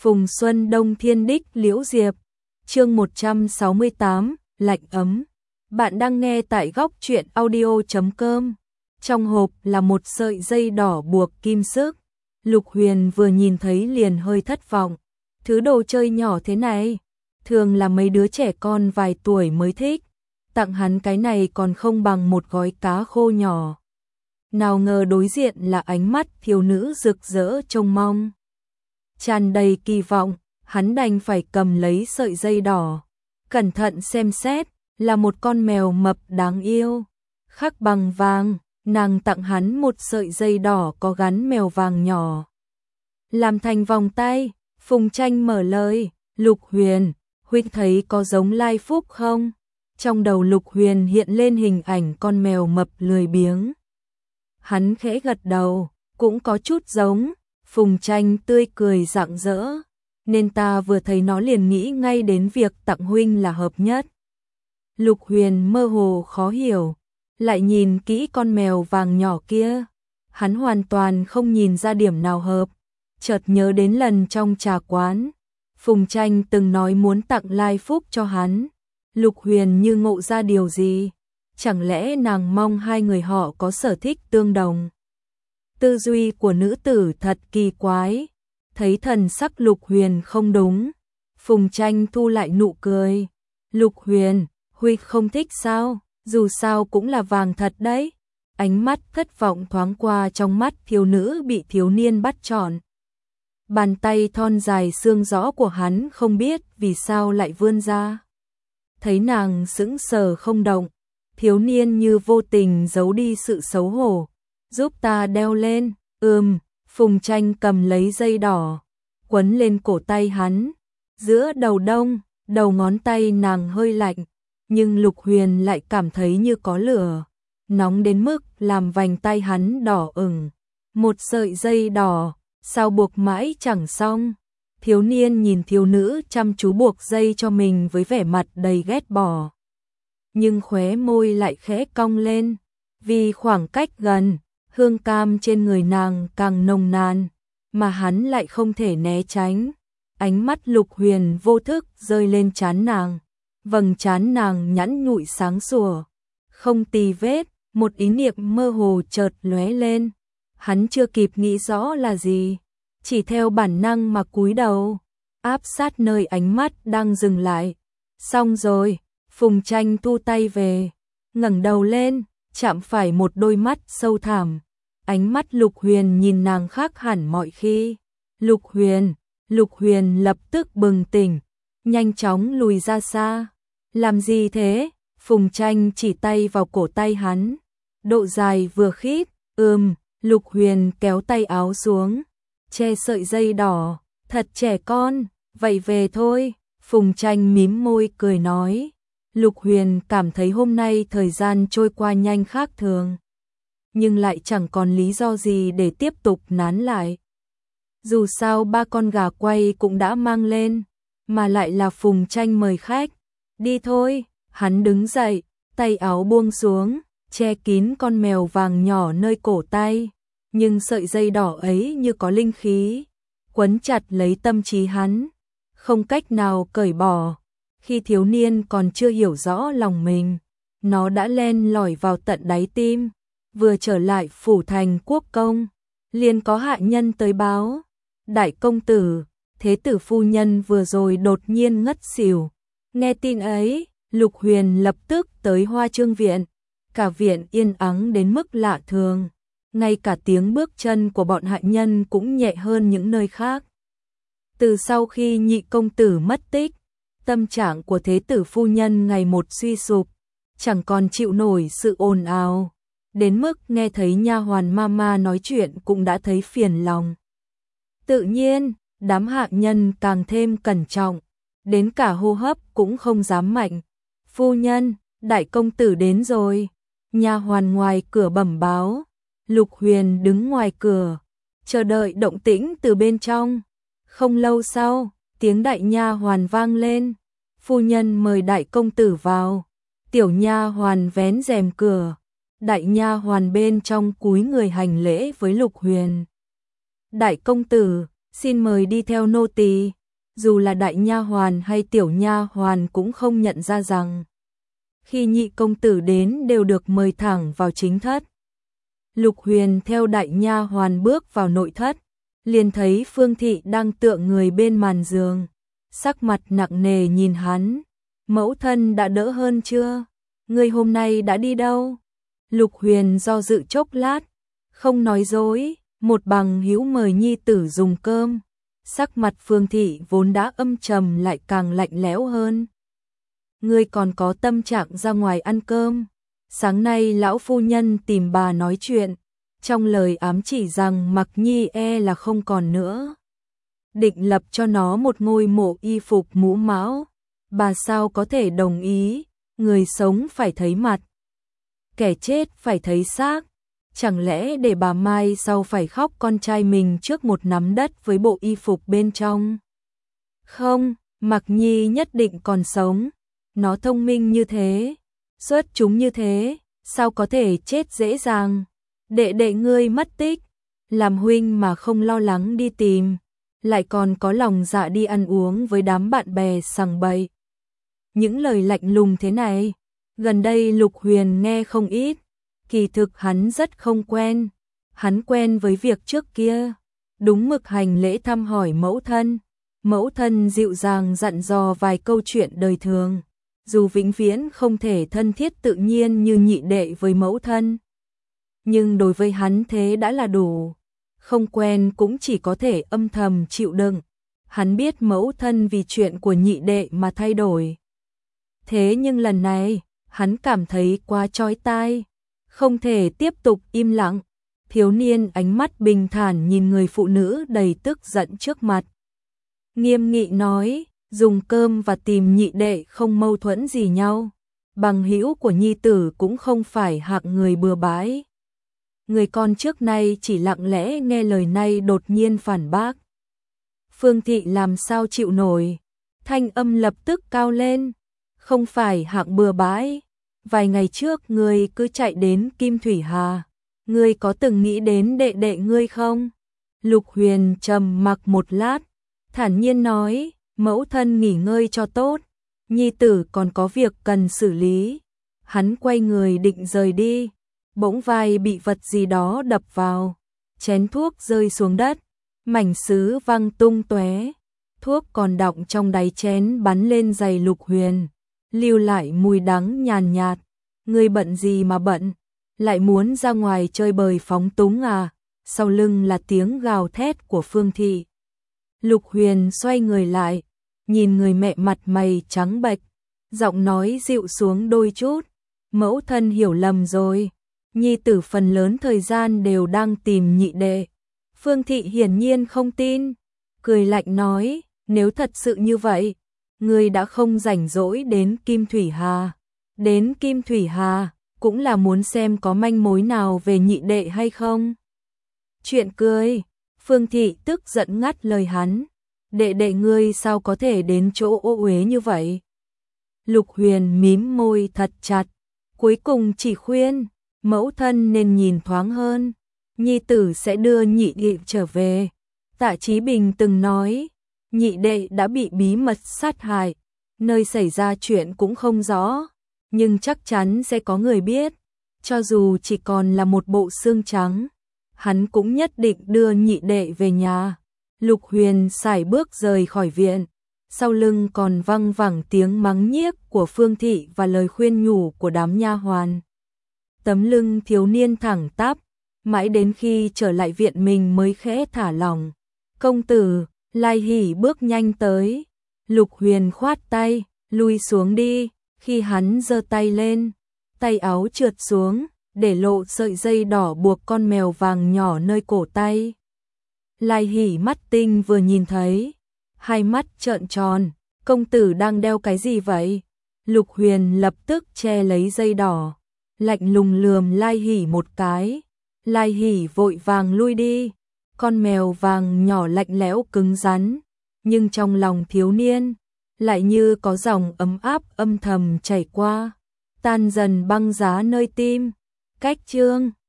Phùng Xuân Đông Thiên Đích Liễu Diệp. Chương 168, lạnh ấm. Bạn đang nghe tại góc truyện audio.com. Trong hộp là một sợi dây đỏ buộc kim sức. Lục Huyền vừa nhìn thấy liền hơi thất vọng. Thứ đồ chơi nhỏ thế này, thường là mấy đứa trẻ con vài tuổi mới thích. Tặng hắn cái này còn không bằng một gói cá khô nhỏ. Nào ngờ đối diện là ánh mắt thiếu nữ rực rỡ trông mong. Tràn đầy kỳ vọng, hắn đành phải cầm lấy sợi dây đỏ. Cẩn thận xem xét, là một con mèo mập đáng yêu. Khắc bằng vàng, nàng tặng hắn một sợi dây đỏ có gắn mèo vàng nhỏ. Làm thành vòng tay, Phùng Tranh mở lời, Lục Huyền, huynh thấy có giống Lai Phúc không? Trong đầu Lục Huyền hiện lên hình ảnh con mèo mập lười biếng. Hắn khẽ gật đầu, cũng có chút giống. Phùng Tranh tươi cười rạng rỡ, nên ta vừa thấy nó liền nghĩ ngay đến việc tặng huynh là hợp nhất. Lục Huyền mơ hồ khó hiểu, lại nhìn kỹ con mèo vàng nhỏ kia, hắn hoàn toàn không nhìn ra điểm nào hợp. Chợt nhớ đến lần trong trà quán, Phùng Tranh từng nói muốn tặng Lai Phúc cho hắn. Lục Huyền như ngộ ra điều gì, chẳng lẽ nàng mong hai người họ có sở thích tương đồng. Tư duy của nữ tử thật kỳ quái. Thấy thần sắc Lục Huyền không đúng, Phùng Tranh thu lại nụ cười. Lục Huyền, huynh không thích sao? Dù sao cũng là vàng thật đấy. Ánh mắt thất vọng thoáng qua trong mắt thiếu nữ bị thiếu niên bắt trọn. Bàn tay thon dài xương rõ của hắn không biết vì sao lại vươn ra. Thấy nàng sững sờ không động, thiếu niên như vô tình giấu đi sự xấu hổ. Giúp ta đeo lên. Phùng Tranh cầm lấy dây đỏ, quấn lên cổ tay hắn. Giữa đầu đông, đầu ngón tay nàng hơi lạnh, nhưng Lục Huyền lại cảm thấy như có lửa, nóng đến mức làm vành tay hắn đỏ ửng. Một sợi dây đỏ, sao buộc mãi chẳng xong. Thiếu niên nhìn thiếu nữ chăm chú buộc dây cho mình với vẻ mặt đầy ghét bỏ. Nhưng khóe môi lại khẽ cong lên, vì khoảng cách gần. Hương cam trên người nàng càng nồng nàn, mà hắn lại không thể né tránh. Ánh mắt Lục Huyền vô thức rơi lên trán nàng, vầng trán nàng nhẵn nhụi sáng sủa, không tì vết. Một ý niệm mơ hồ chợt lóe lên, hắn chưa kịp nghĩ rõ là gì, chỉ theo bản năng mà cúi đầu, áp sát nơi ánh mắt đang dừng lại. Xong rồi, Phùng Tranh thu tay về, ngẩng đầu lên, chạm phải một đôi mắt sâu thẳm. Ánh mắt Lục Huyền nhìn nàng khác hẳn mọi khi. Lục Huyền lập tức bừng tỉnh, nhanh chóng lùi ra xa. Làm gì thế? Phùng Tranh chỉ tay vào cổ tay hắn. Độ dài vừa khít. Lục Huyền kéo tay áo xuống, che sợi dây đỏ. Thật trẻ con, vậy về thôi. Phùng Tranh mím môi cười nói. Lục Huyền cảm thấy hôm nay thời gian trôi qua nhanh khác thường, nhưng lại chẳng còn lý do gì để tiếp tục nán lại. Dù sao ba con gà quay cũng đã mang lên, mà lại là Phùng Tranh mời khách. Đi thôi, hắn đứng dậy, tay áo buông xuống, che kín con mèo vàng nhỏ nơi cổ tay. Nhưng sợi dây đỏ ấy như có linh khí, quấn chặt lấy tâm trí hắn, không cách nào cởi bỏ. Khi thiếu niên còn chưa hiểu rõ lòng mình, nó đã len lỏi vào tận đáy tim. Vừa trở lại phủ thành quốc công, liền có hạ nhân tới báo. Đại công tử, thế tử phu nhân vừa rồi đột nhiên ngất xỉu. Nghe tin ấy, Lục Huyền lập tức tới Hoa Chương viện. Cả viện yên ắng đến mức lạ thường, ngay cả tiếng bước chân của bọn hạ nhân cũng nhẹ hơn những nơi khác. Từ sau khi nhị công tử mất tích, tâm trạng của thế tử phu nhân ngày một suy sụp, chẳng còn chịu nổi sự ồn ào, đến mức nghe thấy nha hoàn mama nói chuyện cũng đã thấy phiền lòng. Tự nhiên, đám hạ nhân càng thêm cẩn trọng, đến cả hô hấp cũng không dám mạnh. Phu nhân, đại công tử đến rồi. Nha hoàn ngoài cửa bẩm báo. Lục Huyền đứng ngoài cửa, chờ đợi động tĩnh từ bên trong. Không lâu sau, tiếng đại nha hoàn vang lên. Phu nhân mời đại công tử vào. Tiểu nha hoàn vén rèm cửa. Đại nha hoàn bên trong cúi người hành lễ với Lục Huyền. Đại công tử, xin mời đi theo nô tỳ. Dù là đại nha hoàn hay tiểu nha hoàn cũng không nhận ra rằng khi nhị công tử đến đều được mời thẳng vào chính thất. Lục Huyền theo đại nha hoàn bước vào nội thất, liền thấy Phương Thị đang tựa người bên màn giường, sắc mặt nặng nề nhìn hắn. Mẫu thân đã đỡ hơn chưa? Ngươi hôm nay đã đi đâu? Lục Huyền do dự chốc lát, không nói dối, một bằng hữu mời nhi tử dùng cơm. Sắc mặt Phương Thị vốn đã âm trầm lại càng lạnh lẽo hơn. Ngươi còn có tâm trạng ra ngoài ăn cơm? Sáng nay lão phu nhân tìm bà nói chuyện, trong lời ám chỉ rằng Mặc Nhi là không còn nữa. Định lập cho nó một ngôi mộ y phục mũ máu. Bà sao có thể đồng ý, người sống phải thấy mặt, kẻ chết phải thấy xác. Chẳng lẽ để bà mai sau phải khóc con trai mình trước một nắm đất với bộ y phục bên trong? Không, Mặc Nhi nhất định còn sống. Nó thông minh như thế, xuất chúng như thế, sao có thể chết dễ dàng? Đệ đệ ngươi mất tích, làm huynh mà không lo lắng đi tìm, lại còn có lòng dạ đi ăn uống với đám bạn bè sằng bậy. Những lời lạnh lùng thế này, gần đây Lục Huyền nghe không ít, kỳ thực hắn rất không quen. Hắn quen với việc trước kia, đúng mực hành lễ thăm hỏi mẫu thân dịu dàng dặn dò vài câu chuyện đời thường. Dù vĩnh viễn không thể thân thiết tự nhiên như nhị đệ với mẫu thân, nhưng đối với hắn thế đã là đủ. Không quen cũng chỉ có thể âm thầm chịu đựng. Hắn biết mẫu thân vì chuyện của nhị đệ mà thay đổi. Thế nhưng lần này, hắn cảm thấy quá chói tai, không thể tiếp tục im lặng. Thiếu niên ánh mắt bình thản nhìn người phụ nữ đầy tức giận trước mặt. Nghiêm nghị nói, dùng cơm và tìm nhị đệ không mâu thuẫn gì nhau. Bằng hữu của nhi tử cũng không phải hạng người bừa bãi. Người con trước nay chỉ lặng lẽ nghe lời này đột nhiên phản bác. Phương Thị làm sao chịu nổi, thanh âm lập tức cao lên. Không phải hạng bừa bãi, vài ngày trước ngươi cứ chạy đến Kim Thủy Hà, ngươi có từng nghĩ đến đệ đệ ngươi không? Lục Huyền trầm mặc một lát, thản nhiên nói, mẫu thân nghỉ ngơi cho tốt, nhi tử còn có việc cần xử lý. Hắn quay người định rời đi, bỗng vai bị vật gì đó đập vào, chén thuốc rơi xuống đất, mảnh sứ văng tung tóe, thuốc còn đọng trong đáy chén bắn lên giày Lục Huyền, lưu lại mùi đắng nhàn nhạt. Ngươi bận gì mà bận, lại muốn ra ngoài chơi bời phóng túng à? Sau lưng là tiếng gào thét của Phương Thị. Lục Huyền xoay người lại, nhìn người mẹ mặt mày trắng bệch, giọng nói dịu xuống đôi chút, mẫu thân hiểu lầm rồi, nhi tử phần lớn thời gian đều đang tìm nhị đệ. Phương Thị hiển nhiên không tin, cười lạnh nói, nếu thật sự như vậy, ngươi đã không rảnh rỗi đến Kim Thủy Hà. Đến Kim Thủy Hà, cũng là muốn xem có manh mối nào về nhị đệ hay không. Chuyện cười, Phương Thị tức giận ngắt lời hắn, đệ đệ ngươi sao có thể đến chỗ ô uế như vậy? Lục Huyền mím môi thật chặt, cuối cùng chỉ khuyên, mẫu thân nên nhìn thoáng hơn, nhi tử sẽ đưa nhị đệ trở về. Tạ Chí Bình từng nói, nhị đệ đã bị bí mật sát hại, nơi xảy ra chuyện cũng không rõ, nhưng chắc chắn sẽ có người biết, cho dù chỉ còn là một bộ xương trắng, hắn cũng nhất định đưa nhị đệ về nhà. Lục Huyền sải bước rời khỏi viện, sau lưng còn văng vẳng tiếng mắng nhiếc của Phương Thị và lời khuyên nhủ của đám nha hoàn. Tấm lưng thiếu niên thẳng tắp, mãi đến khi trở lại viện mình mới khẽ thả lỏng. Công tử, Lai Hỷ bước nhanh tới, Lục Huyền khoát tay, lui xuống đi. Khi hắn giơ tay lên, tay áo trượt xuống, để lộ sợi dây đỏ buộc con mèo vàng nhỏ nơi cổ tay. Lai Hỷ mắt tinh vừa nhìn thấy, hai mắt trợn tròn, công tử đang đeo cái gì vậy? Lục Huyền lập tức che lấy dây đỏ, lạnh lùng lườm Lai Hỷ một cái. Lai Hỷ vội vàng lui đi, con mèo vàng nhỏ lạnh lẽo cứng rắn, nhưng trong lòng thiếu niên lại như có dòng ấm áp âm thầm chảy qua, tan dần băng giá nơi tim. Cách chương